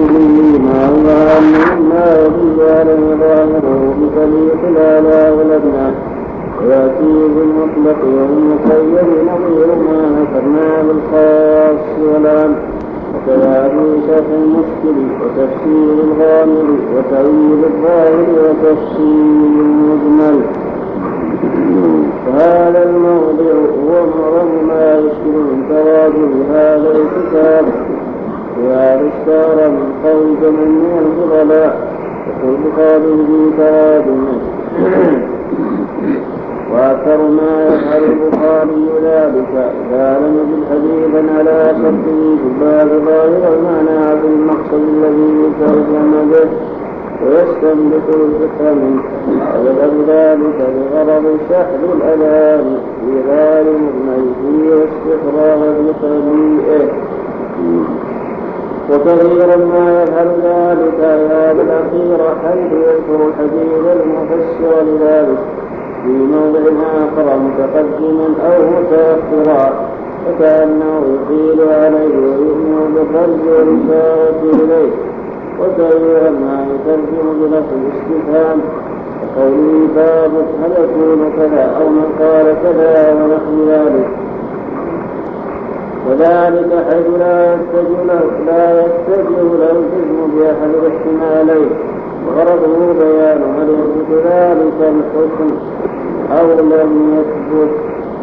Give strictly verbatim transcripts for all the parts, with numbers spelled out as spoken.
به ما هو مما رجال ظاهره بطريق الآلاء والأبناء ويأتي بالمطلق والمقيد نظير ما ذكرنا بالخاص والعام وكذا في شرح المشكل وتفسير الغامر وتأويل الظاهر وتفسير المجمل. فهذا الموضع هو معظم ما يشكل من تواجد هذا الكتاب وهذا اشتهر من قول جميع الفضلاء وكل قوله في تواجد. وأكثر ما يفعل البخاري ذلك إذا لم يجد حديثا على شرطه في الباب ظاهر المعنى بالمقصد الذي ترجم به ويستنبط الفقه منه ويذهب ذلك لغرض شحذ الأذان في غالب مجده واستفراغ بطريقه. وكثيرا ما يفعل ذلك هذا الأخير حيث يذكر الحديث المفسر لذلك في موضع آخر متقدما أو متأخرا فكأنه يطيل عليه ويؤمن بالرمز والإشارة إليه. وكثيرا ما يترجم بلفظ الاستفهام وقوله باب هل يكون كذا أو من قال كذا ونحو ذلك وذلك حيث لا يتجه لا يتجه له الجزم بأحد الاحتمالين وغرضه بيان هل يثبت ذلك الحكم أو لم يثبت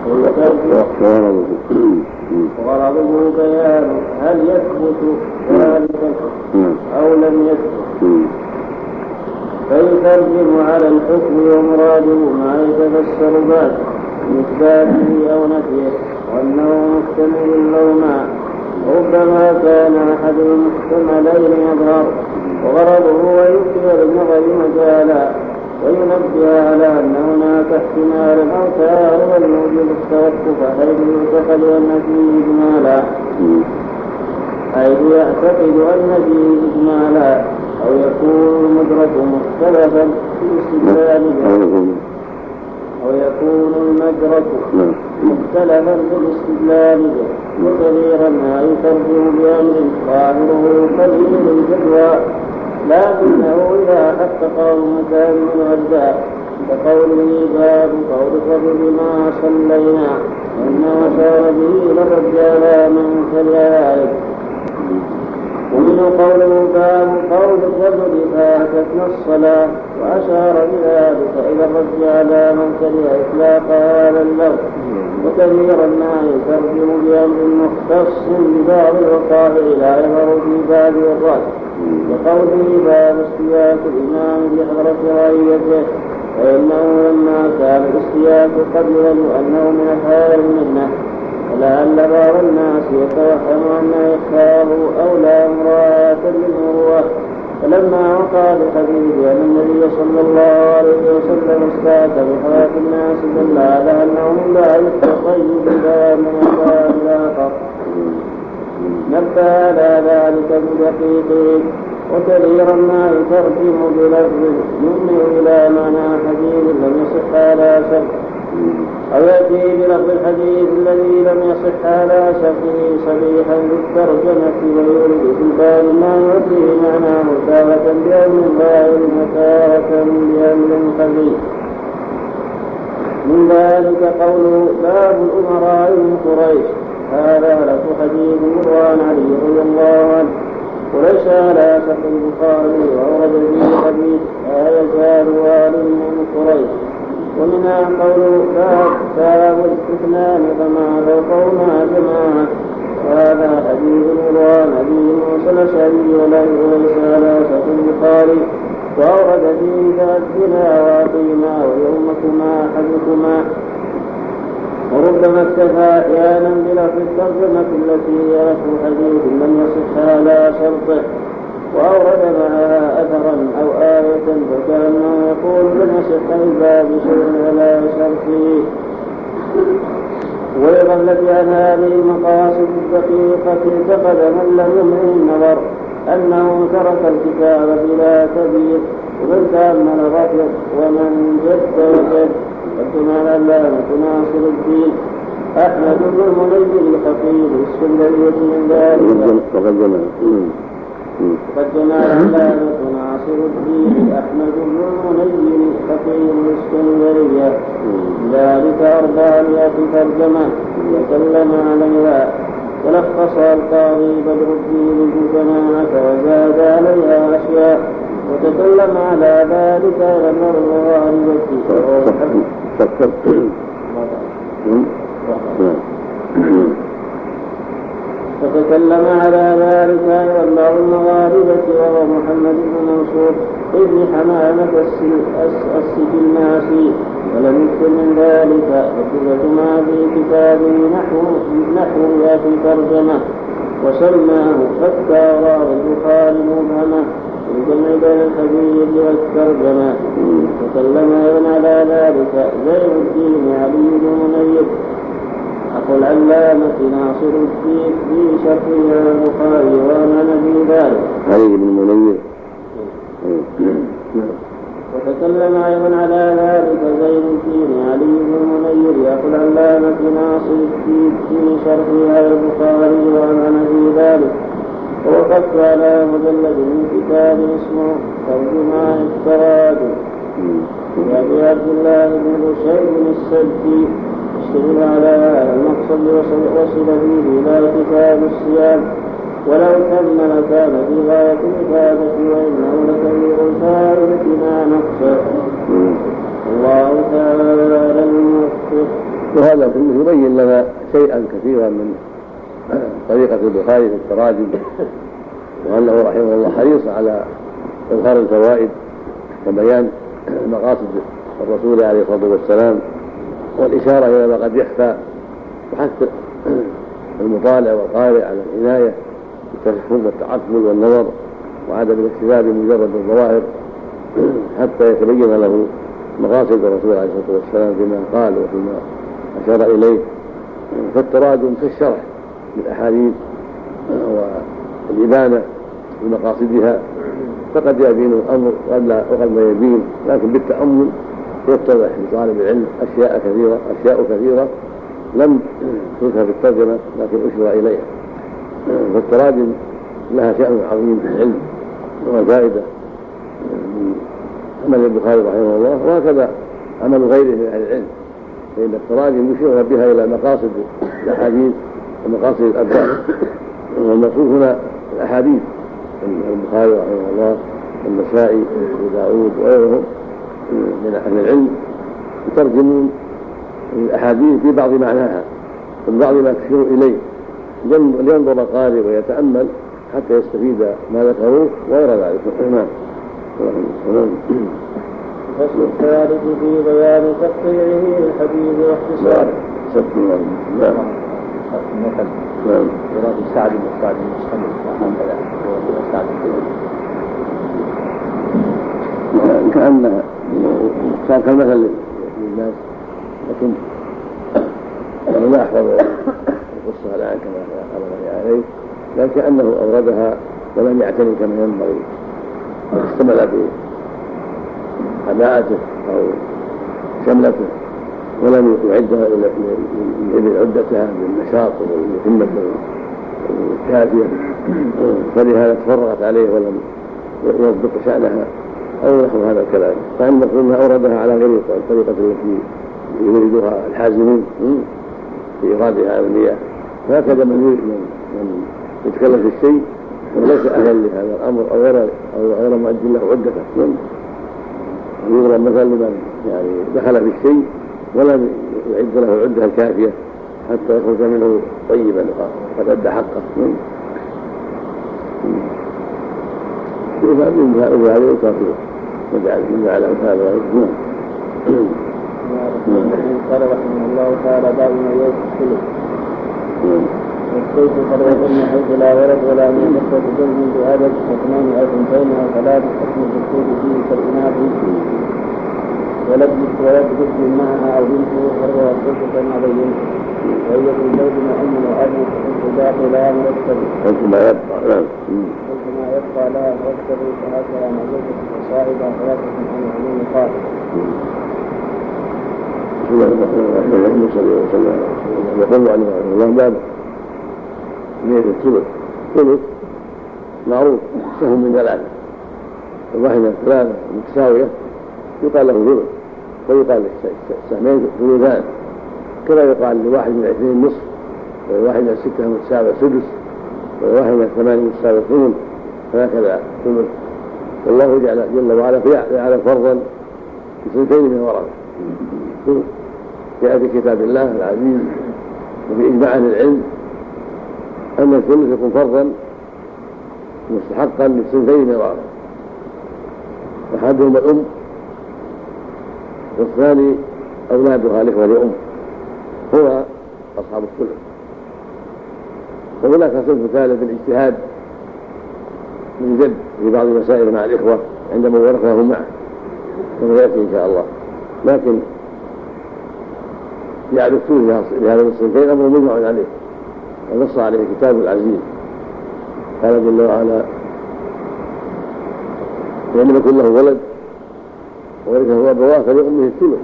وغرضه بيان هل يثبت ذلك الحكم أو لم يثبت فيترجم على الحكم ومراده ما يتفسر بعد من إثباته أو نفيه وأنه محتمل لهما ربما كان أحد المحتملين يظهر وغرضه ويكثر النظر مجالا وينبه على أن هناك احتمال أو كان الموجب التوقف حيث يعتقد أن فيه إجمالا حيث يعتقد أن فيه إجمالا أو يكون المدرك مختلفا في الاستدلال أو يكون المدرك مختلفا في الاستدلال به وكثيرا ما يترجم بأمر ظاهره قليل الجدوى لكنه إذا حقق متأمل أجزاء كقوله باب قول الرجل ما صلينا وإنما شار به للرجال من كذلك. ومن قوله باب قول الرجل فاتتنا الصلاة وأشار بذلك إلى الرجال من كره إطلاق هذا اللفظ. وكثيرا ما يترجم بأمر مختص ببعض الوقائع لا يظهر في باب الرأي وقوله باب استياك الإمام بحضرة رعيته فإنه لما كان الاستياك قد يظن أنه من أفعال المنة ولعل بعض الناس يتوهم أن إخفاءه أولى مراعاة للمروءة فلما وقع الحديث أن النبي صلى الله عليه وسلم استاك بحضرة الناس دل على أنه من باب التطيب لا من أفعال الآخر نبه على ذلك بدقيقه. وكثيرا ما يترجم بلفظ يؤمن إلى معنى حديث لم يصح على شرط أو يأتي بلفظ الحديث الذي لم يصح على شرطه صريحا بالترجمة ويورد في الباب ما يؤتيه معناه تارة بأمر ظاهر وتارة بأمر خفي. من ذلك قوله باب الأمراء من قريش هذا لك حديث مروان علي رضي الله عنه وليس على شرط البخاري وأورد فيه حديث لا يزال والي من قريش. ومنها قوله باب الاستثناء فما فوقه مع جماعة وهذا حديث مروان أبي موسى الأشعري وليس على شرط البخاري وأورد فيه تأذنا وأقيما ويومكما أحدكما. وربما اكتفى أحيانا بلفظ الترجمة التي هي لفظ الحديث لم يصح على شرطه وأورد معها أثرا أو آية فكأنه يقول لم يصح الباب شيء على شرطه. ولغفلة عن هذه المقاصد الدقيقة اعتقد من لم يمنع النظر أنه ترك الكتاب بلا كبير ومن تأمل غفل ومن جد وجد. وكما العلامة ناصر الدين أحمد بن المنذر الخطيب السندري من ذلك وقد جمع العلامة ناصر الدين أحمد بن المنير فقيه الإسكندرية ذلك أربعمائة ترجمة وسلم عليها، ولخص القاضي بدر الدين الجماعة وزاد عليها أشياء، وتكلم على ذلك غمر الغالب فتكلم على ذلك أيضا المغاربة وهو محمد بن منصور ابن حمامة السجلماسي، ولم يكتب من ذلك فكتب ما في كتابه نحو نحو في ترجمة وسماه فالتوراة البخاري مبهمة الجمع بين الحديث والترجمة. تكلم أيضا على ذلك زين الدين علي بن منير أخو العلامة ناصر الدين في شرحه البخاري وأمن في ذلك علي بن منير. وتكلم أيضا على ذلك زين الدين علي بن منير أخو العلامة ناصر الدين في شرحه البخاري وأمن في ذلك. ووقفت على مجلد من كتاب اسمه ترجمان التراجم لأبي عبد الله بن بشير السبتي، اشتغل على هذا المقصد وصل فيه إلى كتاب الصيام، ولو كمل كان في غاية الإفادة وإنه لكبير الفائدة ما نقصه. الله تعالى الموفق. وهذا كله يبين لنا شيئا كثيرا من طريقة البخاري في التراجم، وأنه رحمه الله حريص على إظهار الفوائد وبيان مقاصد الرسول عليه الصلاة والسلام والإشارة إلى ما قد يخفى، وحث المطالع والقارئ على العناية بالتفهم والتعقل والنظر وعدم الاكتفاء بمجرد الظواهر حتى يتبين له مقاصد الرسول عليه الصلاة والسلام فيما قال وفيما أشار إليه. فالتراجم في الشرح بالأحاديث والإبانة بمقاصدها فقد يبين الأمر وقد لا يبين، لكن بالتأمل يتضح لطالب العلم أشياء كثيرة أشياء كثيرة لم تذكر في الترجمة لكن أشير إليها. فالتراجم لها شأن عظيم في العلم وفائدة من عمل البخاري رحمه الله، وهكذا عمل غيره من أهل العلم، فإن التراجم يشير بها إلى مقاصد الأحاديث ومقاصد الأبواب. والمقصود هنا الأحاديث البخاري رحمه الله والنسائي وداود وغيرهم من أهل العلم يترجمون الأحاديث في بعض معناها وفي بعض ما تشير إليه لينظر القارئ ويتأمل حتى يستفيد ما ذكروه وغير ذلك. نعم. الفصل الثالث في بيان تقطيعه للحديث واختصاره. نعم. نعم. يراد سعد بن سعد المستمر هكذا هو سعد كأنها كان كالمثل للناس، لكن أنا لا أحفظ القصة الآن كما أمرني عليه، لكن كأنه أوردها ولم يعتني كما ينبغي، استمل بحماءته أو شملته ولم يعدها إلى عدتها بالنشاط والهمة الكافية، فلهذا تفرغت عليه ولم يضبط شأنها أو نحو هذا الكلام. فالمفروض أنها أوردها على غير الطريقة التي يريدها الحازمون في إرادها أولياء، فهكذا من من يتكلم في الشيء وليس أهلا لهذا الأمر أو غير أو غير مؤد له عدته، يضرب مثلا لمن يعني دخل في الشيء ولم يعد له العدة الكافية حتى يخرج منه طيبا وقد أدى حقه. وهذا هذا يكافئ من جعله هذا. قال رحمه الله تعالى باب ما يدخل والسيف فرق من حيث لا ورد ولا من نفسه تجوز بعدد اثنين او اثنتين او ثلاث حكم الدخول فيه كالإناث ولد ولد معها او بنته فرق السيف كما بين وهي في البيت من ام وابي فكنت داخلها مرتبه قلت ما يبقى نعم قلت ما يبقى لها مرتبه فهكذا مزوجة وصاحبها ثلاثة عن عموم قال اللهم صل وسلم يقول عليه الله باب مئة الثلث ثلث معروف سهم من ثلاثة، الواحد من ثلاثة متساوية يقال له ثلث، ويقال السهمين ثلثان، كما يقال لواحد من اثنين نصف، وواحد من ستة متساوية سدس، وواحد من ثمانية متساوية ثمن، فهكذا ثمن. والله جل وعلا يعلم فرضا بثلثين من ورثة. جاء في كتاب الله العزيز وبإجماع أهل العلم أن الثلث يكون فرضا مستحقا للثلثين من ورثة، أحدهما الأم والثاني أولادها الإخوة لأم، هو أصحاب الثلث. وهناك صنف ثالث بالاجتهاد من جد في بعض المسائل مع الإخوة عندما ورثهم معه كما يأتي إن شاء الله، لكن جعل الثلث لهذا الصنفين أمر مجمع عليه ونص عليه كتاب العزيز. قال جل وعلا: فإن لم يكن له ولد وورثه أبواه فلأمه الثلث.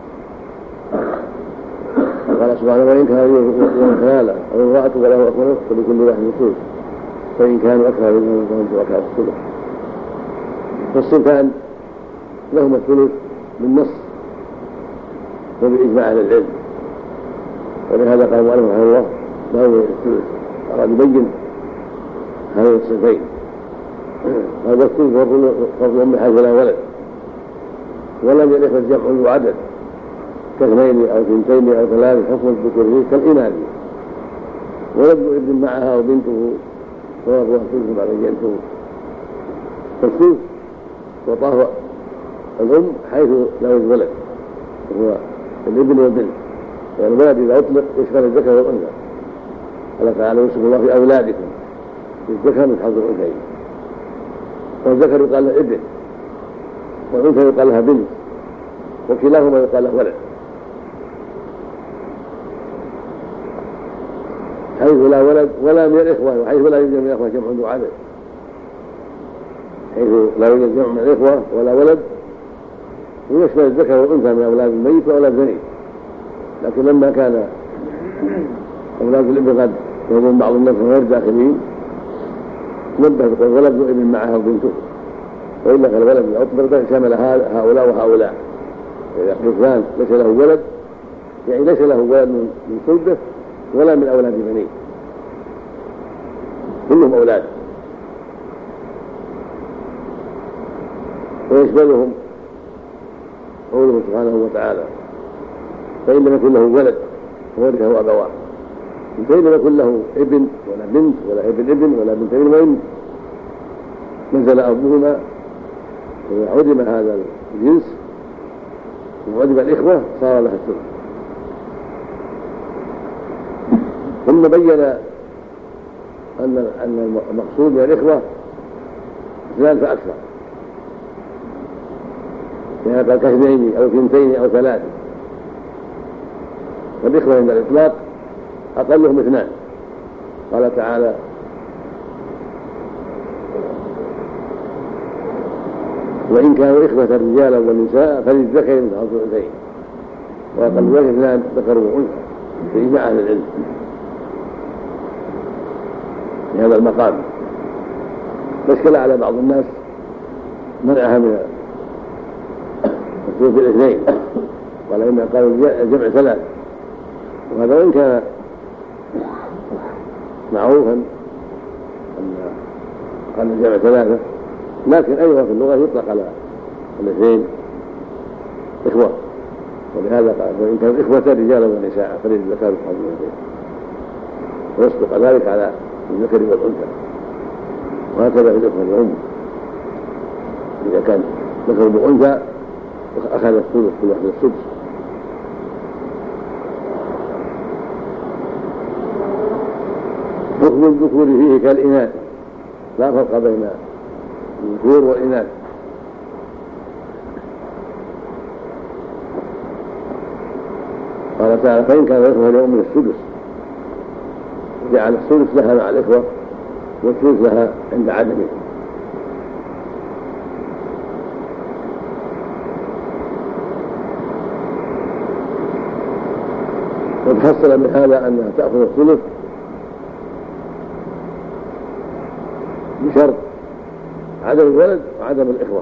قال سبحانه: وإن كان يوم كلالة أو امرأة وله أخ ونصف فلكل واحد الثلث فإن كانوا أكثر من شركاء الثلث. فالصنفان لهما الثلث بالنص وبإجماع أهل العلم، ولهذا قال المؤلف رحمه الله: له الثلث. أراد يبين هذين الصنفين. هذا الثلث فرض أم حيث لا ولد ولم يلف الجمع وعدد كاثنين أو ثنتين أو ثلاث حكم الذكور كالإناث، ولد ابن معها وبنته وأبوها الثلث بعد جنته. فالثلث وطاه الأم حيث لا يوجد ولد وهو الابن والبنت، والولد إذا أطلق يشمل الذكر والأنثى. قال تعالى: يوصف الله في أولادكم الذكر من حظ الأنثيين. والذكر يقال له ابن والأنثى يقال لها بنت، وكلاهما يقال له ولد. حيث لا ولد ولا من الإخوة، وحيث لا يوجد من الإخوة جمع ذو عدد، حيث لا يوجد جمع من الإخوة ولا ولد ويشمل الذكر والأنثى من أولاد الميت وأولاد الغني. لكن لما كان أولاد الابن قد يظن بعض الناس غير داخلين نبه بقول: ولد ابن معها وبنته، وإلا فالولد الأكبر شمل هؤلاء وهؤلاء. إذا قيل فلان ليس له ولد يعني ليس له ولد من صلبه ولا من أولاد بنيه، كلهم أولاد، ويشملهم قوله سبحانه وتعالى: فإن لم يكن له ولد وورثه أبواه. فإن لم يكن له ابن ولا بنت ولا ابن ابن ولا بنت ابن وإن نزل أبوهما وعدم هذا الجنس وعدم الإخوة صار لها الثلث. ثم بين أن أن المقصود من الإخوة اثنان فأكثر، يعني قال كاثنين أو ثنتين أو ثلاثة، والإخوة عند الإطلاق أقلهم اثنان. قال تعالى: وإن كانوا إخوة رجالا ونساء فللذكر مثل حظ الأنثيين، وأقل ذلك اثنان ذكر وأنثى بإجماع أهل العلم في هذا المقام. فاشكل على بعض الناس منعها من الثلث الاثنين، قال إنها قالوا الجمع ثلاث، وهذا وإن كان معروفا أن قال الجمع ثلاثة، لكن أيضا في اللغة يطلق على الاثنين إخوة، ولهذا قال: وإن كانوا إخوة رجالا ونساء فللذكر مثل حظ الأنثيين، ويصدق ذلك على الذكر والأنثى. وهكذا في الإخوة الأم، إذا كان ذكر بأنثى أخذ الثلث كل واحد السدس. حكم الذكور فيه كالإناث، لا فرق بين الذكور والإناث. قال تعالى: فإن كان الإخوة لأم السدس، جعل السدس لها مع الإخوة والثلث لها عند عدمه. وتحصل من هذا أنها تأخذ الثلث بشرط عدم الولد وعدم الإخوة.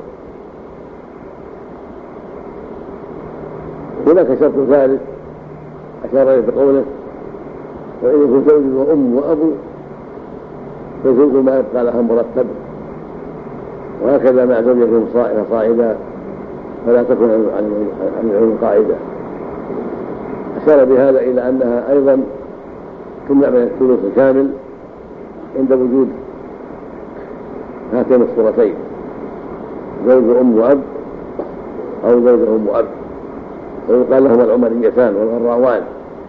هناك شرط ثالث أشار إليه بقوله: وإن يكن زوج وأم وأب فزوج ما يبقى لها مرتب، وهكذا مع زوجة صاعدة فلا تكن عن العلم قاعدة. أشار بهذا إلى أنها أيضا تمنع من الثلث الكامل عند وجود هاتين الصورتين: زوج أم وأب أو زوج أم وأب. ويقال لهما العمريتان والغراوان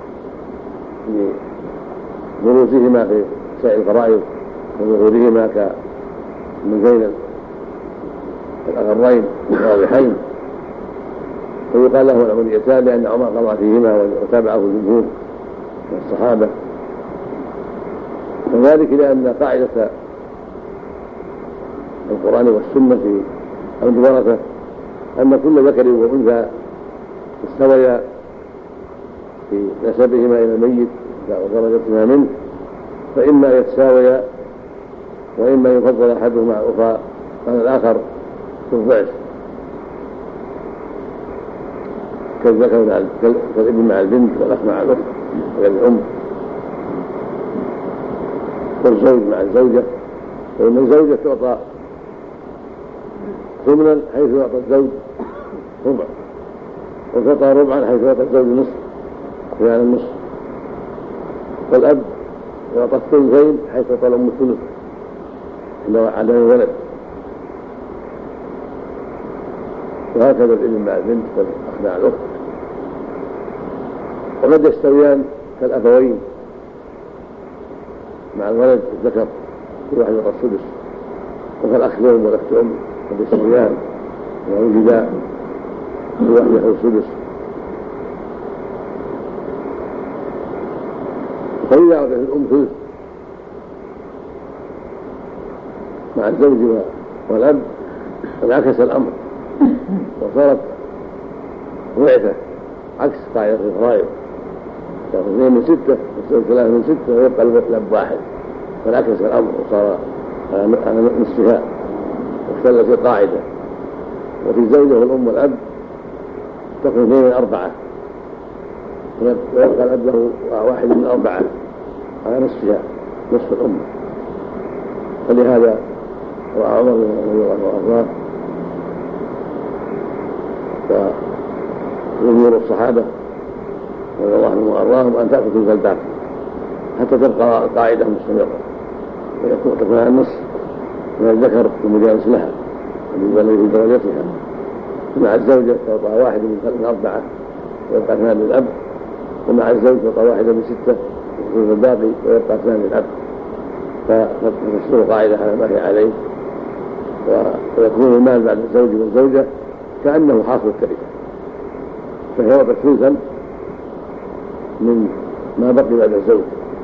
لبروزهما في سائر الفرائض وظهورهما كمن زين الأغرين الواضحين. ويقال لهما العمريتان لأن عمر قضى فيهما وتابعه الجمهور من الصحابة، وذلك لأن قاعدة القرآن والسنة في الورثة أن كل ذكر وأنثى استويا في نسبهما إلى الميت ودرجتهما منه، فإما يتساويا وإما يفضل أحدهما على الأخرى على الآخر في الضعف، كالذكر مع كالابن مع البنت والأخ مع الأخت غير الأم، والزوج مع الزوجة. فإن الزوجة تعطى ثمنا حيث يعطى الزوج ربع، وتعطى ربعا حيث يعطى الزوج نصف يعني النصف، والأب يعطى الثلثين حيث يعطى الأم الثلث عند الولد، وهكذا الابن مع البنت والأخ مع الأخت. وقد يستويان كالأبوين مع الولد الذكر كل واحد يعطى السدس، وكالأخ أم والأخت أم قد يستويان ووجدا كل واحد يأخذ السدس. فإذا أعطت الأم ثلث مع الزوج والأب انعكس الأمر وصارت ضعفة عكس قاعدة الفرائض، تأخذ اثنين من ستة والزوج ثلاثة من ستة ويبقى الأب واحد، فانعكس الأمر وصار على نصفها واختلت القاعدة. وفي الزوجة والأم والأب تأخذ اثنين من أربعة ويبقى الأب له واحد من أربعة على نصفها نصف الأمة. فلهذا رأى عمر رضي الله عنه وجمهور الصحابة رضي الله عنهم وأرضاهم أن تأخذ تلك الباقي حتى تبقى القاعدة مستمرة، ويكون تكون النصف من الذكر المجالس لها الذي في درجتها، مع الزوجة تعطى واحد من أربعة ويبقى اثنان للأب، ومع الزوج تعطى واحدة من ستة ويكون الباقي ويبقى اثنان للأب، فتشتغل قاعدة على ما هي عليه، ويكون المال بعد الزوج والزوجة كأنه حاصل التركة، فهي وضع ثلثا من ما بقي بعد الزوج،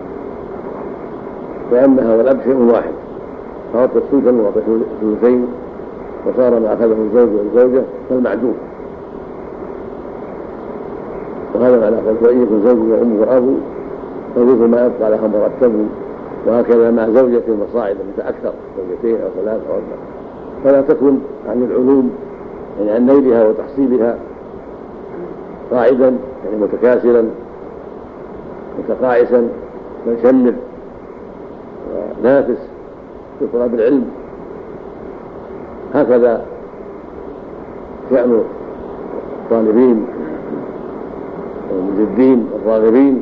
لأنها والأب شيء واحد، فوضع ثلثا ووضع ثلثين، وصار ما أخذه الزوج والزوجة كالمعدوم. وهذا على قول: وإن يكن زوج وأم وأب فمثل ما يبقى لها مرتب، وهكذا مع زوجة وصاعدة مثل أكثر زوجتين أو ثلاث أو أربع، فلا تكن عن العلوم يعني عن نيلها وتحصيلها قاعدا يعني متكاسلا متقاعسا مشمر ونافس في طلب العلم. هكذا شأن الطالبين والمجدين الراغبين،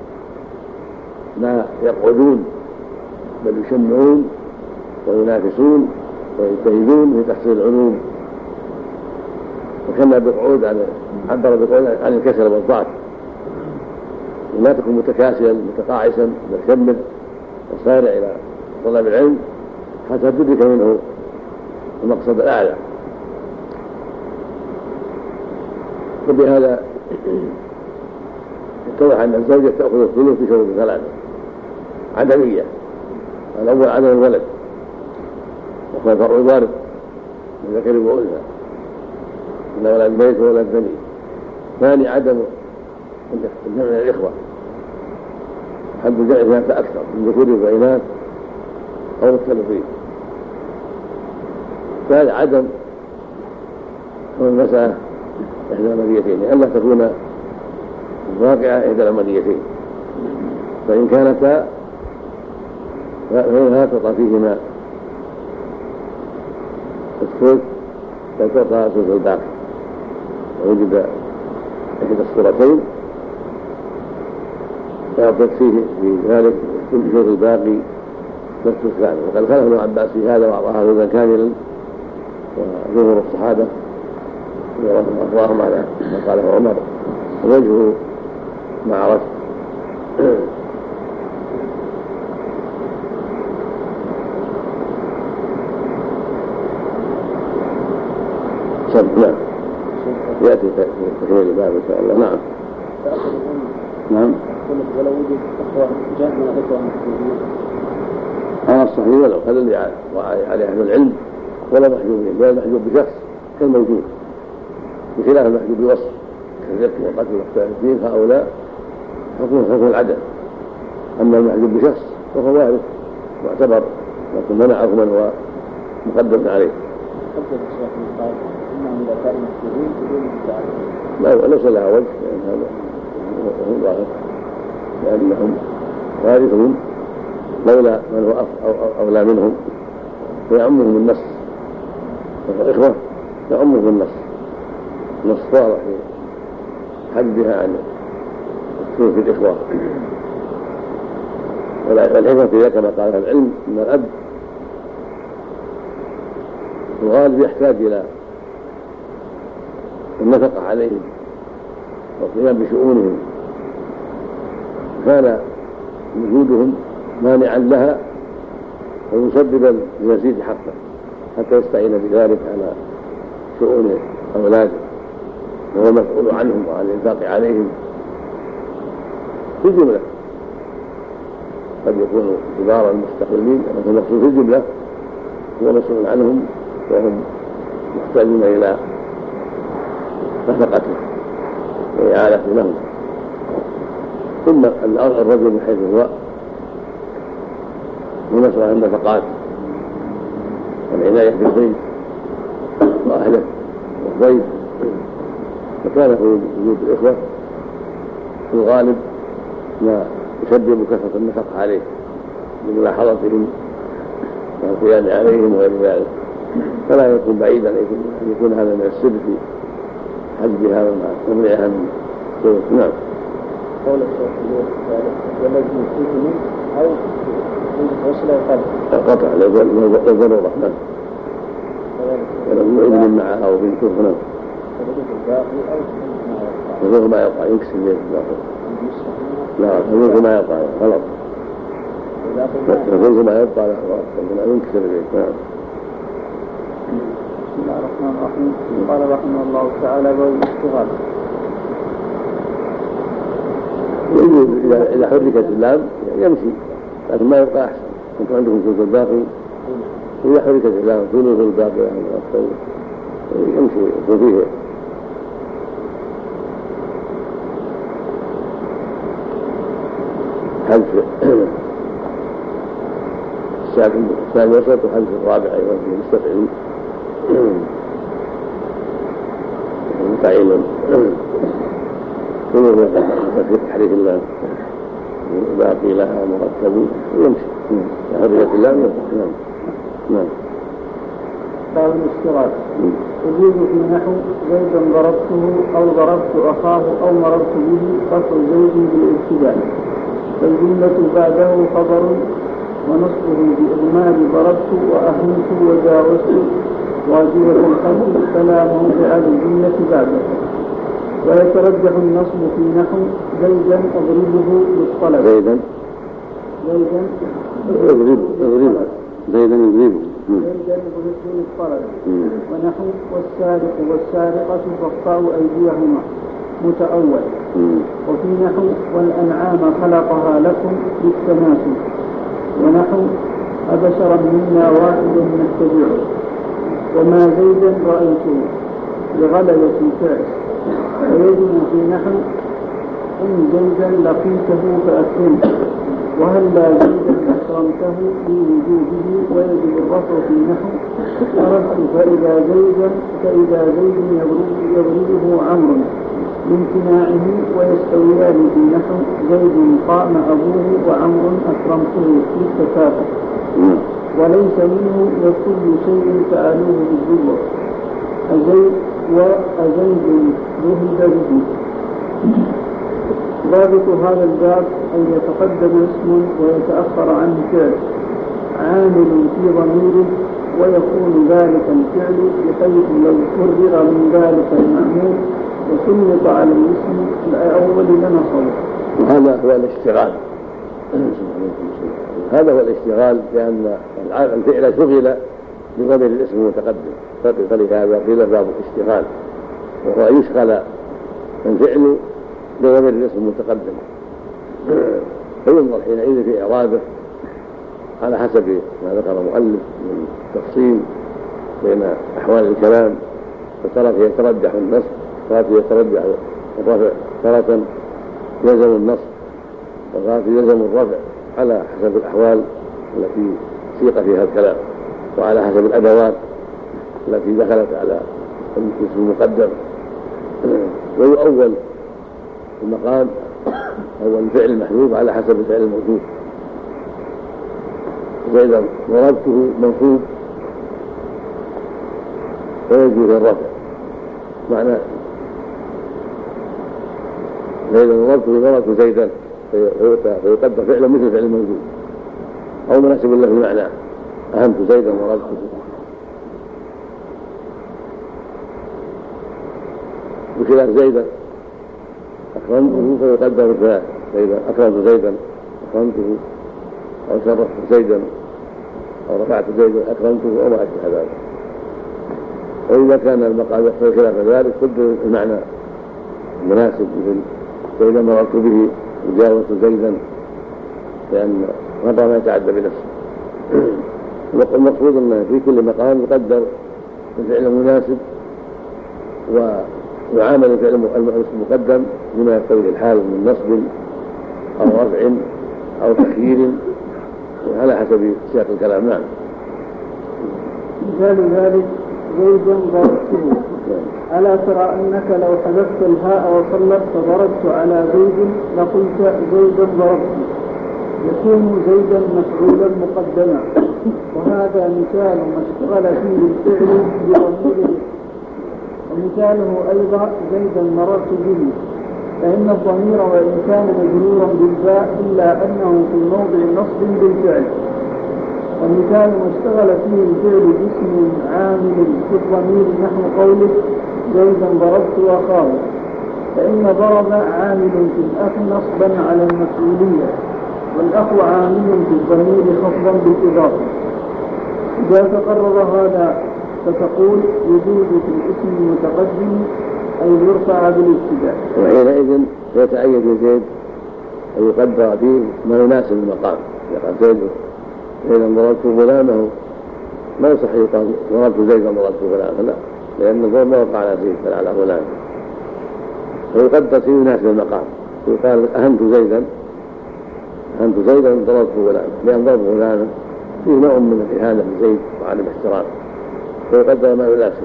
لا يقعدون بل يشمعون وينافسون ويجتهدون في تحصيل العلوم. وكما بالقعود عن عبر بالقعود عن الكسل والضعف، لا تكن متكاسلا متقاعسا متشمل وسارع الى طلب العلم حتى تدرك منه المقصد الاعلى. وبهذا اتضح ان الزوجه تاخذ الثلث بشروط ثلاثه: عدميه، الاول عدم الولد وهو فرع الوارث من ذكر وانثى، ان ولد ميت وولد بني. ثاني عدم الجمع من الاخوه، حد الجمع ثلاثه اكثر من ذكور واناث او التلفين، الثالث عدم المسألة إحدى العمليتين، ألا تكون واقعة إحدى العمليتين، فإن كانتا فإنها تعطى فيهما الثلث فتعطى ثلث الباقي، ووجد إحدى الصورتين فأعطت فيه في ذلك ثلث الباقي ثلث الثاني. وقد خلف ابن عباس في هذا وأعطاها ثلثا كاملا، وجمهور الصحابة أخبرهم على ما قاله عمر، ووجهه ما عرفت صدق. نعم يأتي في تكميل الباب إن شاء الله. نعم نعم ولو وجد أخوان جاء من الإخوان هذا الصحيح، ولو هذا اللي عليه أهل العلم ولا محجوبين، لا المحجوب بشخص كالموجود بخلاف المحجوب بوصف كالذبح وقتل المختلفين، هؤلاء حكم حكم العدل. أما المحجوب بشخص فهو وارث معتبر، لكن منعه من هو مقدم عليه. لا ليس لها وجه، لأن هذا هو ظاهر، لأنهم وارثون لولا من هو أولى منهم فيعمهم النص، والإخوة يعمهم النص، النص واضح في حدها عن الثلث في الإخوة. والحكمة في ذلك كما قال العلم أن الأب الغالب يحتاج إلى النفقة عليهم والقيام بشؤونهم، كان وجودهم مانعا لها ومسببا لمزيد حقه حتى يستعين بذلك على شؤون أولاده، وهو مسؤول عنهم وعن الإنفاق عليهم في الجملة. قد يكونوا كبارا مستقلين، لكن المقصود في الجملة هو مسؤول عنهم وهم محتاجون إلى نفقته وإعانته لهم. ثم الرجل من حيث هو منصر النفقات والعناية بالضيف وأهله والضيف، فكان في وجود الإخوة في الغالب ما يسبب كثرة النفقة عليه بملاحظتهم والقيام عليهم وغير ذلك، فلا يكون بعيدا أن يكون هذا من السر في حجها ومنعها من سوء. نعم. قول الشيخ والذي يفيد منه أو وصل وقطع قطع للضرورة. نعم. ولو ابن معها أو بنت هنا يقول ما يقع يكسر اليد لا يقول ما يقع غلط يقول ما يبقى لا ينكسر اليد. نعم. بسم الله الرحمن الرحيم. قال رحمه الله تعالى باب الاشتغال. يجوز إذا حركت اللام يمشي، لكن ما يبقى أحسن. أنتم عندكم ثلث الباقي، إذا حركت اللام ثلث الباقي يمشي يكون فيه حذف الثاني وسط وحذف الرابع أيضا في مستفعل متعين ثم في تحريف الله باقي لها مرتب يمشي حرية الله. نعم. نعم. باب الاشتراك. يجوز في نحو زيدا ضربته أو ضربت أخاه أو مررت به قصر زيد بالابتداء، فالجملة بعده خبر ونصبه بإضمار ضربت وأهنت وجاوزت واجبة الخلق فلا موضع للجملة بعده. ويترجح النصب في نحو زيدا أضربه بالطلب. زيدا زيدا يضربه يضربه زيدا يضربه زيدا يضربه بالطلب. ونحو والسارق والسارقة فاقطعوا أيديهما متأول. وفي نحو والأنعام خلقها لكم بالتناسل. ونحو أبشرا منا واحدا نتبعه. وما زيدا رأيته لغلبة الفعل. ويجب في نحو إن زيدا لقيته فأكرمه، وهل لا زيدا أكرمته في وجوده ويجب الرفع في نحو ضربت فإذا زيدا فإذا زيد يضربه عمرو لامتناعه ويستويان في نحو زيد قام أبوه وعمرو أكرمته للتكافؤ وليس منه وكل شيء فعلوه بالجبر أزيد وأزيد ذهب به. ضابط هذا الباب أن يتقدم اسم ويتأخر عنه فعل عامل في ضميره ويكون ذلك الفعل بحيث لو كرر من ذلك المعمول وسلط على الاسم الأول لنصبه. وهذا هو الاشتغال هذا هو الاشتغال لأن الفعل شغل بضمير الاسم المتقدم فلهذا قيل باب الاشتغال وهو أن يشغل الفعل بضمير الاسم المتقدم فينظر حينئذ في إعرابه على حسب ما ذكر المؤلف من تفصيل بين أحوال الكلام فترى يترجح النصب ترى يترجح الرفع ترى يلزم النصب وترى يلزم الرفع على حسب الأحوال التي سيق فيها الكلام وعلى حسب الأدوات التي دخلت على الاسم المقدم. ويؤول المقام هو الفعل المحذوف على حسب الفعل الموجود. فإذا ضربته منصوب ويجوز الرفع معنى فإذا ضربته ضربت زيدا فيقدر فعلا مثل فعل الموجود أو مناسب له المعنى أهمت زيدا ضربته. بخلاف زيدا أكرمته فيقدر الفاعل فإذا أكرمت زيدا أكرمته أو شرفت زيدا أو رفعت زيدا أكرمته وما أشبه ذلك. وإذا كان المقام يقتضي خلاف ذلك قدر المعنى المناسب مثل زيدا مررت به وجاوزت زيدا لأن مرة ما يتعدى بنفسه. المقصود أن في كل مقام يقدر الفعل المناسب ويعامل الفعل المقدم بما يقتضي الحال من نصب أو رفع أو تخيير على حسب سياق الكلام. نعم. مثال ذلك زيدا ضربته ألا ترى أنك لو حذفت الهاء وصلت فضربت على زيد لقلت زيدا ضربته يكون زيدا مفعولا مقدما وهذا مثال ما اشتغل فيه الفعل بضميره. ومثاله أيضا زيدا مررت به فإن الضمير وإن كان مجرورا بالباء إلا أنه في موضع نصب بالفعل. ومثال ما اشتغل فيه الفعل باسم عامل في الضمير نحو قوله زيدا ضربت أخاه فإن ضرب عامل في الأخ نصبا على المسؤولية والأخ عامل في الضمير خفضا بالإضافة. إذا تقرر هذا فتقول يجوز في الاسم المتقدم أي يرفع بالابتداء. وحينئذ يتأيد زيد أن يقدر فيه ما يناسب المقام. يقال زيد إذا ضربت غلامه ما يصح يقال ضربت زيدا ضربت غلامه لا لأن الضرب ما وقع على زيد بل على غلامه فيقدر فيه يناسب المقام. يقال أهمت زيدا أهمت زيدا ضربت غلامه لأن ضرب غلامه فيه نوع من الإهانة لزيد وعدم احترام فيقدر ما يناسب.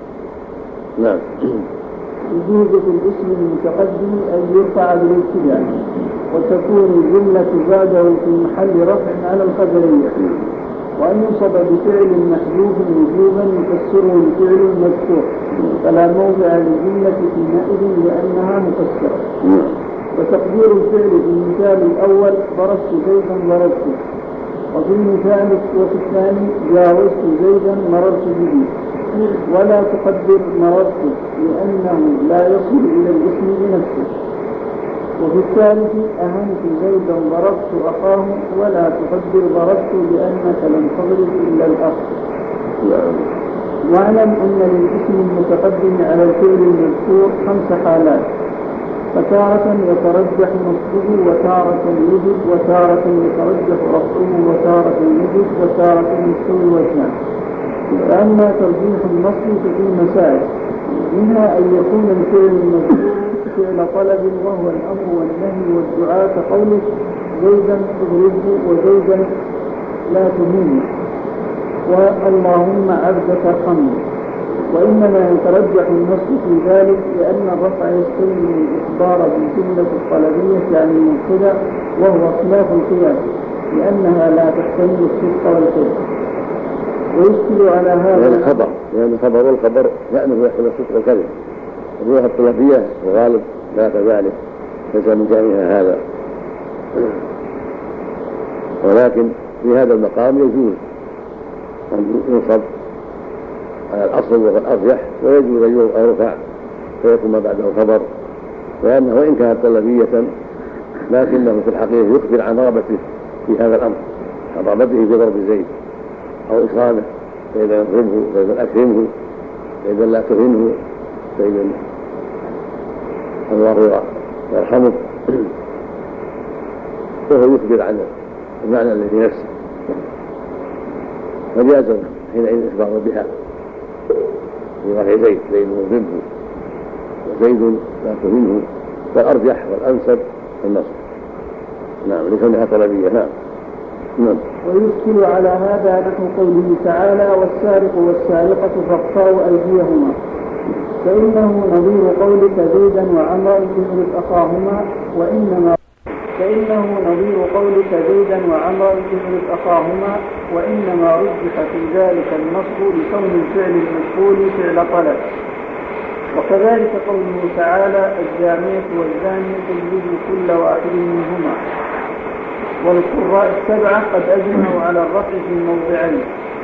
نعم. يجوز في الاسم المتقدم أن يرفع بالابتداء وتكون الجملة بعده في محل رفع على الخبرية وأن ينصب بفعل محذوف وجوبا يفسره الفعل المذكور فلا موضع للجملة حينئذ لأنها مفسرة. وتقدير الفعل في المثال الأول ضربت زيدا ضربته وفي المثال وفي الثاني جاوزت زيدا مررت به ولا تقدر مررت لأنه لا يصل إلى الاسم بنفسه. وفي الثالث أهمت زيدا ضربت أخاه ولا تقدر ضربت لأنك لم تضرب إلا الأخ. واعلم أن للاسم المتقدم على الفعل المذكور خمس حالات فتارة يترجح نصبه وتارة يجب وتارة يترجح رفعه وتارة يجب وتارة يستوي وجهان. فأما ترجيح النص ففي مسائل، منها أن يكون الفعل المذكور فعل طلب وهو الأمر والنهي والدعاء كقوله زيدا اضربه وزيدا لا تهينه واللهم عبدك خمر. وإنما يترجح النص في ذلك لأن الرفع يستلزم الإخبار بالجملة الطلبية عن المبتدأ وهو خلاف القياس لأنها لا تحتمل الصدق والكذب. ويشكل على هذا يعني خبر يعني خبر والخبر لأنه يحتمل الصدق والكذب. الروح الطلبية وغالب لا كذلك ليس من شأنها هذا، ولكن في هذا المقام يجوز أن ينصب على الأصل وهو الأرجح، ويجوز أن يرفع فيكون ما بعده خبر، لأنه وإن كانت طلبية لكنه في الحقيقة يخبر عن رغبته في هذا الأمر، عن رغبته في ضرب زيد أو إكرامه، فإذا يضربه فإذا أكرمه، فإذا لا تهنه فإذا الله يرحمه، وهو يخبر عن المعنى الذي نفسه، فجاز حينئذ إخباره بها في رفع زيد زيد يضربه وزيد لا تهنه، فالأرجح والأنسب النصر. نعم لكونها طلبية. نعم. نعم. ويشكل على هذا نحو قوله تعالى والسارق والسارقة فاقطعوا أيديهما، فإنه نظير قولك زيدا وعمرا اضرب أخاهما وإنما فإنه نظير قولك زيدا وعمرا اضرب أخاهما وإنما رجح في ذلك النصب لكون الفعل المفعول فعل طلب. وكذلك قوله تعالى الزانية والزاني اجلدوا كل واحد منهما. والقراء السبعة قد أجمعوا على الرفع في موضعين،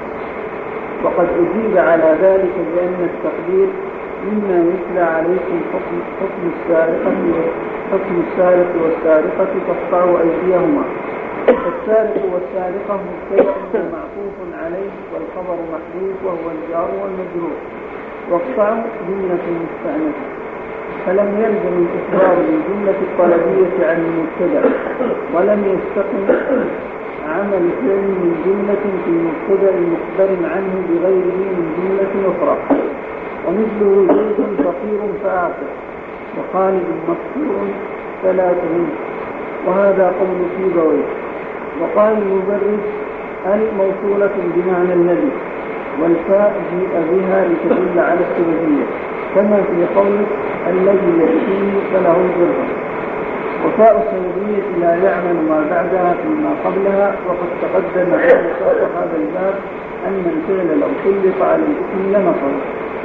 وقد أجيب على ذلك بأن التقدير مما يتلى عليكم حكم, حكم السارقة حكم السارق والسارقة فاقطعوا أيديهما. السارق والسارقة مبتدأ معطوف عليه والخبر محذوف وهو الجار والمجرور، واقطعوا جملة مستأنفة، فلم يلزم الإخبار بالجملة الطلبية عن المبتدأ، ولم يستقم عمل فعل من جملة في المبتدأ مخبر عنه بغيره من جملة أخرى. ومثله زيد فقير فآخر وخالد مكسور فلا تهين، وهذا قول سيبويه. وقال المبرد الموصولة بمعنى الذي، والفاء جيء بها لتدل على السببية، كما في قوله الذي يأتيه فله الجرة. وفاء السببية لا يعمل ما بعدها فيما قبلها، وقد تقدم في هذا الباب أن الفعل لو سلط على الاسم لنصر.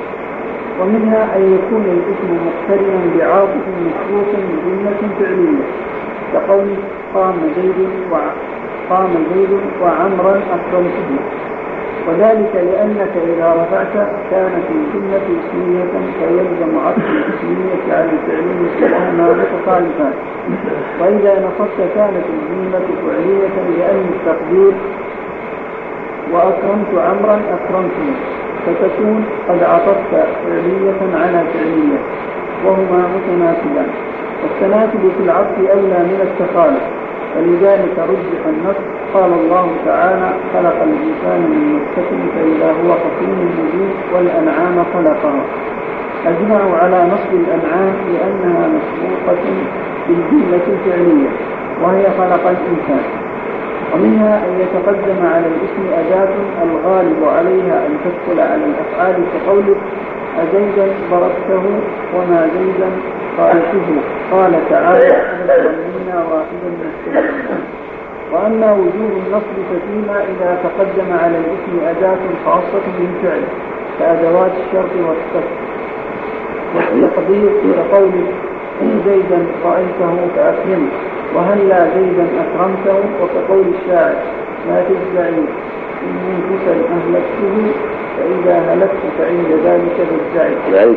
ومنها أن يكون الاسم مقترنا بعاطف مشروط بجملة فعلية كقول قام زيد وقام زيد وعمرا أكرمته، وذلك لأنك إذا رفعت كانت الجملة اسمية فيلزم عطف الاسمية على الفعلية لأنها متخالفات، وإذا نصبت كانت الجملة فعلية لأن التقدير وأكرمت عمرا أكرمته، فتكون قد عطفت فعلية على فعلية وهما متناسبان، والتناسب في العطف أولى من التخالف، فلذلك رجح النص. قال الله تعالى خلق الإنسان من نطفة فإذا هو خصيم مبين والأنعام خلقها. أجمعوا على نصب الأنعام لأنها مسبوقة بالجملة الفعلية وهي خلق الإنسان. ومنها أن يتقدم على الاسم أداة الغالب عليها أن تدخل على الأفعال كقوله أزيدا ضربته وما زيدا قالته. قال تعالى منا واحدا نستمع. وأما وجوب النصب ففيما إذا تقدم على الاسم أداة خاصة بالفعل كأدوات الشرط والسكت والتقدير كقوله إن زيدا رأيته فأكرمه وهلا زيدا أكرمته، وكقول الشاعر لا تجزعي إن منفسا أهلكته فإذا هلكت فعند ذلك تجزعي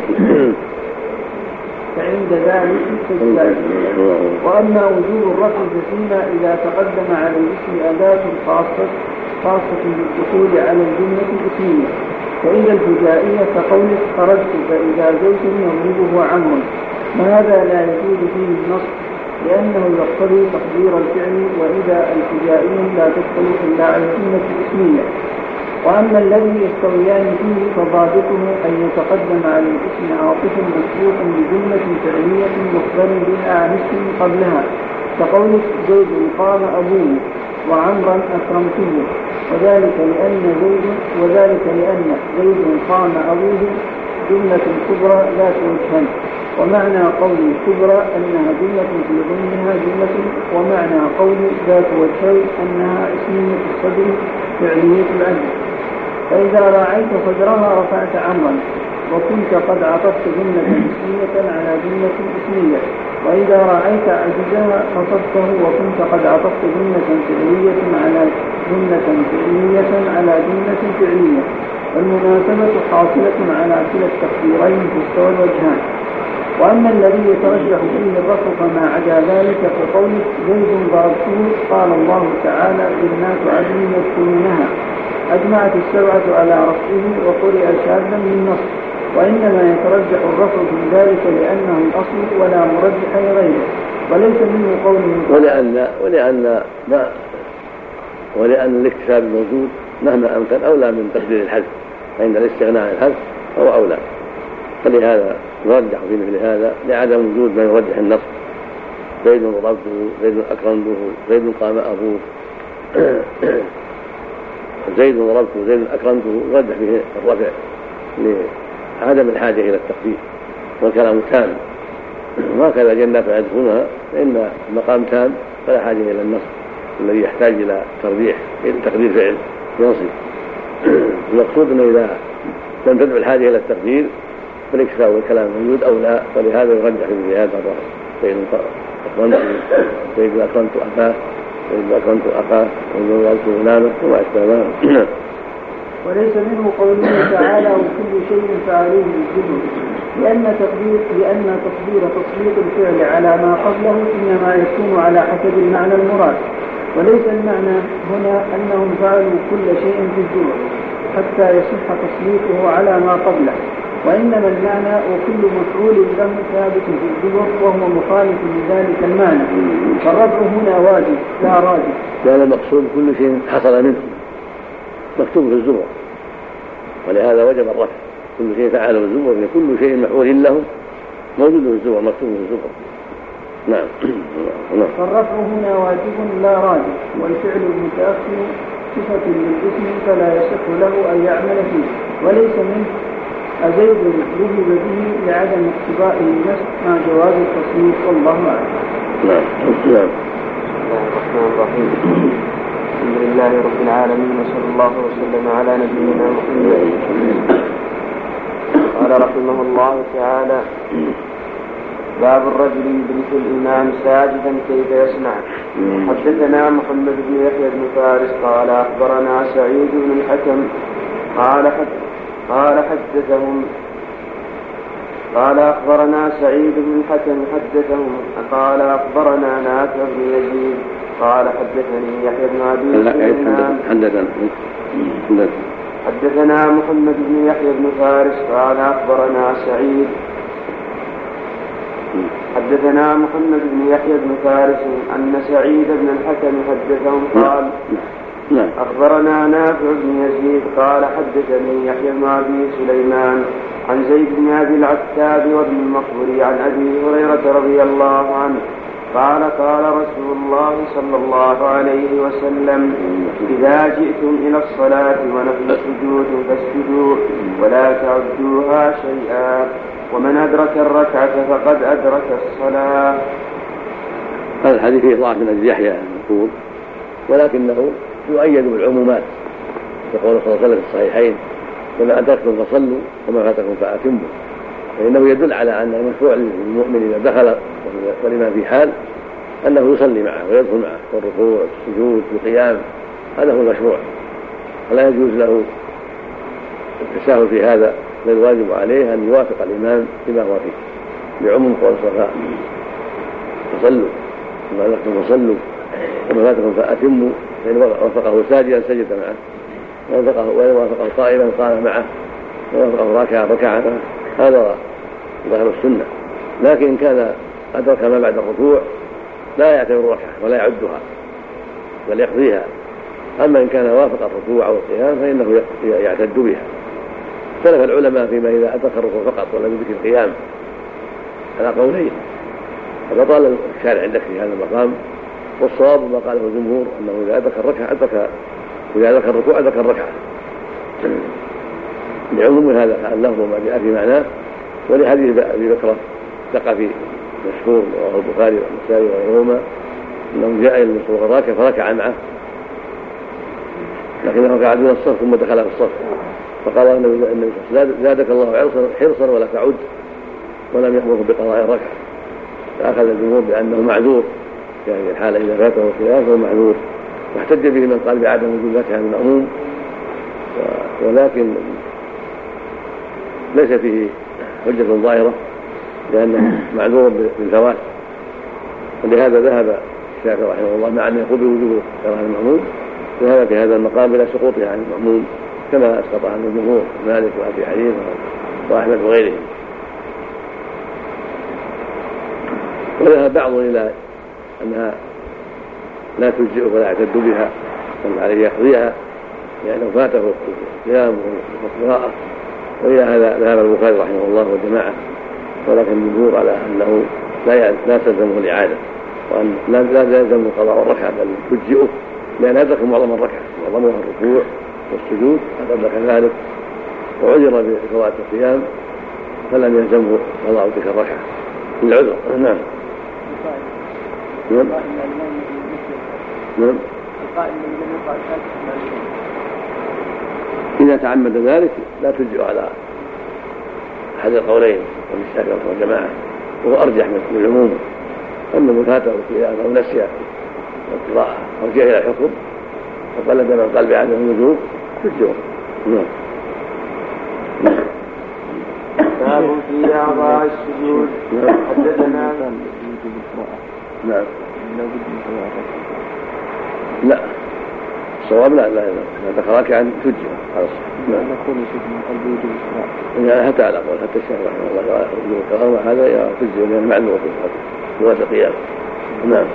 فعند ذلك تجزعي. وأما وجوب الرفع فيما إذا تقدم على الاسم أداة خاصة خاصة بالدخول على الجملة الاسمية، فإذا الفجائية كقوله خرجت فإذا زيد يضربه عمرو، وهذا لا يجوز فيه النص لأنه يقتضي تقدير الفعل، وإذا الفجائية لا تدخل إلا على الجملة الاسمية، وأما الذي يستويان فيه فضابطه أن يتقدم على الاسم عاطف مسبوق بجملة فعلية مخبر بها عن اسم قبلها، كقول زيد قام أبوه وعمرا أكرمته، وذلك لأن زيد وذلك لأن زيد قام أبوه جملة كبرى ذات وجهين، ومعنى قول كبرى أنها جملة في ضمنها جملة، ومعنى قول ذات وجهين أنها اسم الصدر فعلية العدل. فإذا راعيت صدرها رفعت عمرا وكنت قد عطفت جملة اسمية على جملة اسمية، وإذا راعيت عجزها خطبته وكنت قد عطفت جملة فعلية على جملة فعلية على جملة فعلية، والمناسبة حاصلة على كلا التقديرين في استوى الوجهان. وأما الذي يترجح فيه الرفع فما عدا ذلك كقوله زيد ضربته، قال الله تعالى جنات عدن يدخلونها، أجمعت السبعة على رفعه وقرئ شاذا من نص، وإنما يترجح الرفع في ذلك لأنه الأصل ولا مرجح لغيره، وليس منه قوله ولأن ولأن ما ولأن الاكتساب الموجود مهما أمكن أولى من تقدير الحذف، فإن الاستغناء عن الحذف هو أولى، فلهذا نرجح في مثل هذا لعدم وجود ما يرجح النص. زيد ضربته، زيد أكرمته، زيد قام أبوه. زيد ضربته، زيد أكرمته يرجح فيه الرفع لعدم الحاجة إلى التقدير، والكلام تام. وهكذا جنات يدخلونها فإن المقام تام فلا حاجة إلى النص الذي يحتاج إلى ترجيح تقدير فعل ينصب. المقصود أنه إذا لم تدعو الحاجة إلى التقدير فالاكتفاء والكلام موجود أو لا، فلهذا يرجح في هذا الرفع. زيد أكرمت، زيد أكرمت أباه، زيد أكرمت أخاه، زيد أكرمت غلامه وما أشبه ذلك. وليس منه قوله تعالى وكل شيء فعليه بالجبر، لأن تقدير لأن تقدير تسليط الفعل على ما قبله إنما يكون على حسب المعنى المراد، وليس المعنى هنا أنهم فعلوا كل شيء في الجبر حتى يصح تسليطه على ما قبله، وإنما المعنى وكل مفعول له ثابت في الجبر وهو مخالف لذلك المعنى، فالرفع هنا واجب لا راجح. لأن المقصود كل شيء حصل منه مكتوب في الزبر، ولهذا وجب الرفع. كل شيء فعله الزبر، كل شيء مفعول له موجود في الزبر مكتوب في الزبر. نعم. فالرفع هنا واجب لا راجح، والفعل المتأخر صفة للاسم فلا يصح له أن يعمل فيه، وليس منه أزيد ذهب به لعدم اقتضائه النسب مع جواز التصنيف، والله أعلم. نعم. بسم الله الرحمن الرحيم. الحمد لله رب العالمين، وصلى الله وسلم على نبينا محمد. قال رحمه الله تعالى: باب الرجل يدرك الإمام ساجدا كيف يصنع. حدثنا محمد بن يحيى بن فارس قال أخبرنا سعيد بن الحكم قال حد قال حدثهم قال أخبرنا سعيد بن الحكم حدثهم قال أخبرنا نافع بن يزيد قال حدثني يحيى بن أبي سليمان حدثنا محمد بن يحيى بن فارس قال أخبرنا سعيد حدثنا محمد بن يحيى بن فارس أن سعيد بن الحكم حدثهم قال أخبرنا نافع بن يزيد قال حدثني يحيى بن أبي سليمان عن زيد بن أبي العتاب وابن المقبري عن أبي هريرة رضي الله عنه قال قال رسول الله صلى الله عليه وسلم: إذا جئتم إلى الصلاة ونحن سجود فاسجدوا ولا تعدوها شيئا، ومن أدرك الركعة فقد أدرك الصلاة. هذا الحديث فيه ضعف من أجل يحيى المذكور، ولكنه يؤيد بالعمومات، يقول صلى الله عليه وسلم في الصحيحين: وما أدركتم فصلوا وما فاتكم فأتموا، فإنه يدل على أن المشروع للمؤمن إذا دخل والإمام في حال أنه يصلي معه ويدخل معه، والركوع والسجود والقيام هذا هو المشروع، فلا يجوز له التساهل في هذا، بل الواجب عليه أن يوافق الإمام بما هو فيه، بعموم قول الصلاة: فصلوا وما أدركتم فصلوا وما فاتكم فأتموا، فإن وافقه ساجدا سجد معه، وإن وافقه قائما قام معه، وإن وافقه راكعا ركع معه، هذا ظاهر السنة. لكن إن كان أدرك ما بعد الركوع لا يعتبر ركعة ولا يعدها، بل يقضيها أما إن كان وافق الركوع أو القيام فإنه يعتد بها. اختلف العلماء فيما إذا أدرك الركوع فقط ولم يدرك القيام على قولين، فطال الشارع عندك في هذا المقام، والصواب ما قاله الجمهور أنه إذا أدرك الركعة أدرك إذا أدرك الركوع أدرك الركعة لعموم هذا اللفظ وما جاء في معناه، ولحديث أبي بكرة ثقفي مشهور رواه البخاري والنسائي وغيرهما أنه جاء إلى النبي الراكع فركع معه، لكنه ركع دون الصف ثم دخل في الصف، فقال النبي زادك الله حرصا ولا تعد، ولم يأمره بقضاء الركعة. فأخذ الجمهور بأنه معذور في هذه الحالة إذا فاته الخلاف فهو معذور، واحتج به من قال بعدم وجود ذاك عن المأموم، ولكن ليس فيه حجة ظاهرة لأنه معذور بالفوات، ولهذا ذهب الشافعي رحمه الله مع أن يقول بوجوب كراهة المأموم ذهب في هذا المقام إلى سقوطها عن المأموم كما أسقط عنه الجمهور مالك وأبي حنيفة وأحمد وغيرهم. وذهب بعض إلى أنها لا تجزئ ولا يعتد بها بل عليه يقضيها لأنه فاته القيام والقراءة، وإلى هذا ذهب البخاري رحمه الله والجماعة، ولكن الجمهور على أنه لا لا تلزمه الإعادة وأن لا يلزمه قضاء الركعة بل تجزئه لأن أدرك معظم الركعة معظمها الركوع والسجود قد أدرك ذلك وعذر بقراءة القيام فلم يلزمه قضاء تلك الركعة للعذر. نعم. نعم. نعم. إذا تعمد ذلك لا تجزئ على أحد القولين والشافعي والجماعة، وهو أرجح من العموم أن من فاته القيام أو نسي القراءة أو جاء إلى الحكم فقلد من قال بعدم الوجوب تجزئه. نعم. باب في أعضاء السجود. حدثنا نعم. لا الصواب لا لا لا هذا راكعا تجزئ خلاص. نعم. يعني حتى على قول حتى الشيخ رحمه الله يقول الكرامة هذا تجزئ لأن معلومة في هذا القيام. نعم.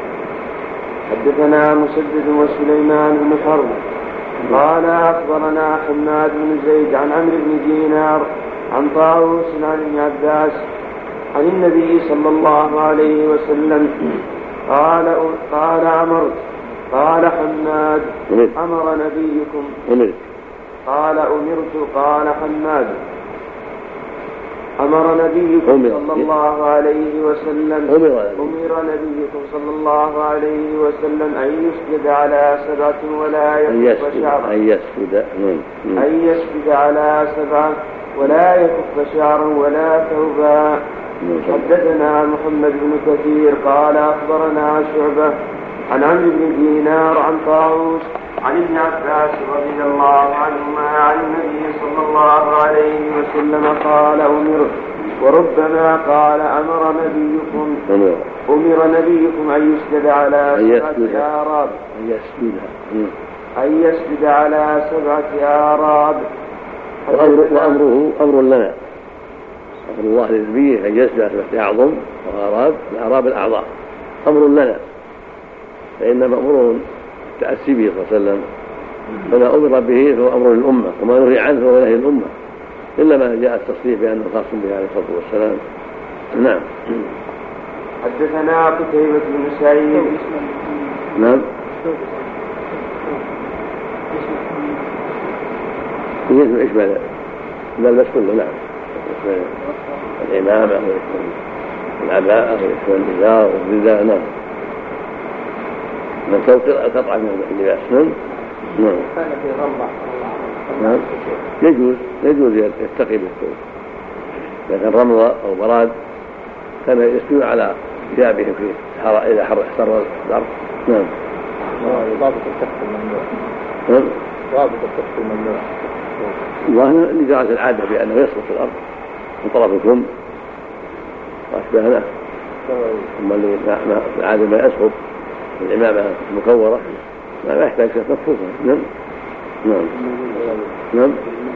حدثنا مسدد وسليمان بن حرب قال أخبرنا حماد بن زيد عن عمرو بن دينار عن طاووس عن ابن عباس عن النبي صلى الله عليه وسلم قال قال عمرو قال حماد أمر نبيكم قال أمرت قال حماد أمر نبيكم صلى الله عليه وسلم أمر نبيكم صلى الله عليه وسلم أن يسجد على سبعة ولا يكف شعرا أن يسجد أن يسجد على سبعة ولا يكف شعرا ولا ثوبا. حدثنا محمد بن كثير قال أخبرنا شعبة عن عمرو بن دينار عن طاووس عن ابن عباس رضي الله عنهما عن النبي صلى الله عليه وسلم قال أمرت، وربما قال أمر نبيكم أمر نبيكم أن يسجد على سبعة أعراب أن يسجد على سبعة أعراب. وأمره أمر لنا، أمر الله للنبي أن يسجد على سبعة أعظم وأعراب الأعراب الأعضاء أمر لنا، فإن مأمور التأسي به صلى الله عليه وسلم، فما أمر به فهو أمر للأمة، وما نهي عنه فهو نهي الأمة، إلا ما جاء التصريح بأنه خاص به عليه الصلاة والسلام. نعم. حدثنا قتيبة بن سعيد. نعم. يجب إشبال البس كله. نعم. الإمامة والعباءة والإشبال الإزار والرداء. نعم. من فوق قطعة من اللباس. نعم. نعم. نعم. يجوز يجوز يتقي بالثوب، لكن رمضة أو براد كان يستوي على ثيابهم في حر إذا حر احتر الأرض. نعم. ضابط الكف الممنوع. نعم. ضابط الكف الممنوع. وهنا لجرت العادة بأنه يسقط في الأرض من طرف الفم وأشبه له، ثم العادة ما يسقط العمامة المكورة ما يحتاج مكفوفة. نعم. نعم. نعم.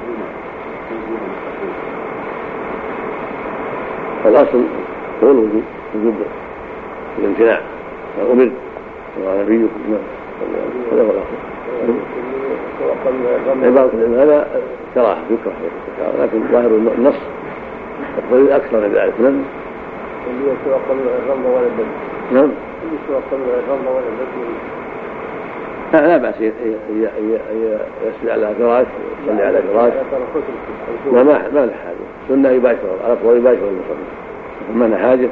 الأصل هو الوجوب، وجوب الامتناع، أمرت ونبيكم. نعم. هذا هو الأصل. عبارة العلم هذا كراهة يكره لكن ظاهر النص يقتضي أكثر من ذلك. نعم. اللي يتوقع الرمل ولا البدن. نعم. اللي يتوقع الرمل ولا البدن. لا لا بأس يسجد على فراش يصلي على فراش. ما ما ما له حاجة. سنة يباشر الأفضل يباشر المصلي. ما له حاجة.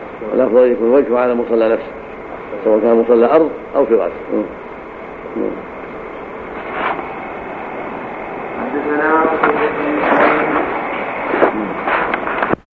الأفضل يكون وجهه على مصلى نفسه سواء كان مصلى أرض أو فراش.